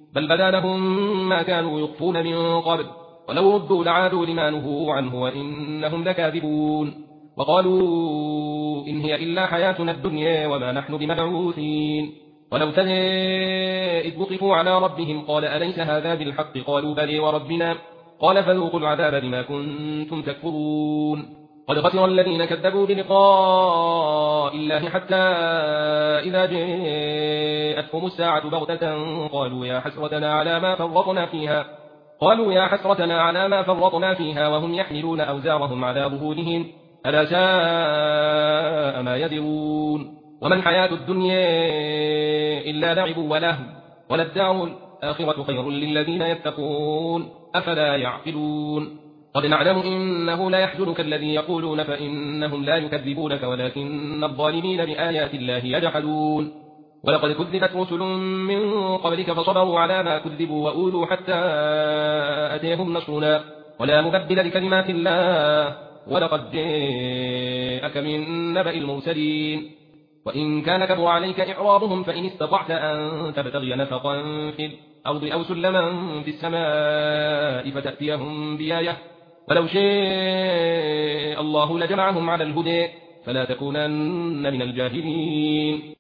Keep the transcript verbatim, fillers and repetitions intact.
بل بدا لهم ما كانوا يخفون من قبل ولو ردوا لعادوا لما نهوا عنه وإنهم لكاذبون وقالوا إن هي إلا حياتنا الدنيا وما نحن بمبعوثين ولو ترى إذ وقفوا على ربهم قال أليس هذا بالحق قالوا بلى وربنا قال فذوقوا العذاب بما كنتم تكفرون قد خسر الذين كذبوا بلقاء الله حتى إذا جاءتهم الساعة بغتة قالوا يا حسرتنا على ما فرطنا فيها قالوا يا حسرتنا على ما فرطنا فيها وهم يحملون أوزارهم على ظهورهم ألا ساء ما يذرون وما الحياة الدنيا إلا لعب ولهو وللدار الآخرة خير للذين يتقون أفلا يعقلون قد نعلم إنه لا يحزنك الذي يقولون فإنهم لا يكذبونك ولكن الظالمين بآيات الله يجحدون ولقد كذبت رسل من قبلك فصبروا على ما كذبوا وأولوا حتى أتيهم نصرنا ولا مبدل لكلمات الله ولقد جاءك من نبأ المرسلين وإن كان كبر عليك إعراضهم فإن استطعت أن تبتغي نفقا في الأرض أو سلما في السماء فتأتيهم بآية ولو شاء الله لجمعهم على الهدى فلا تكونن من الجاهلين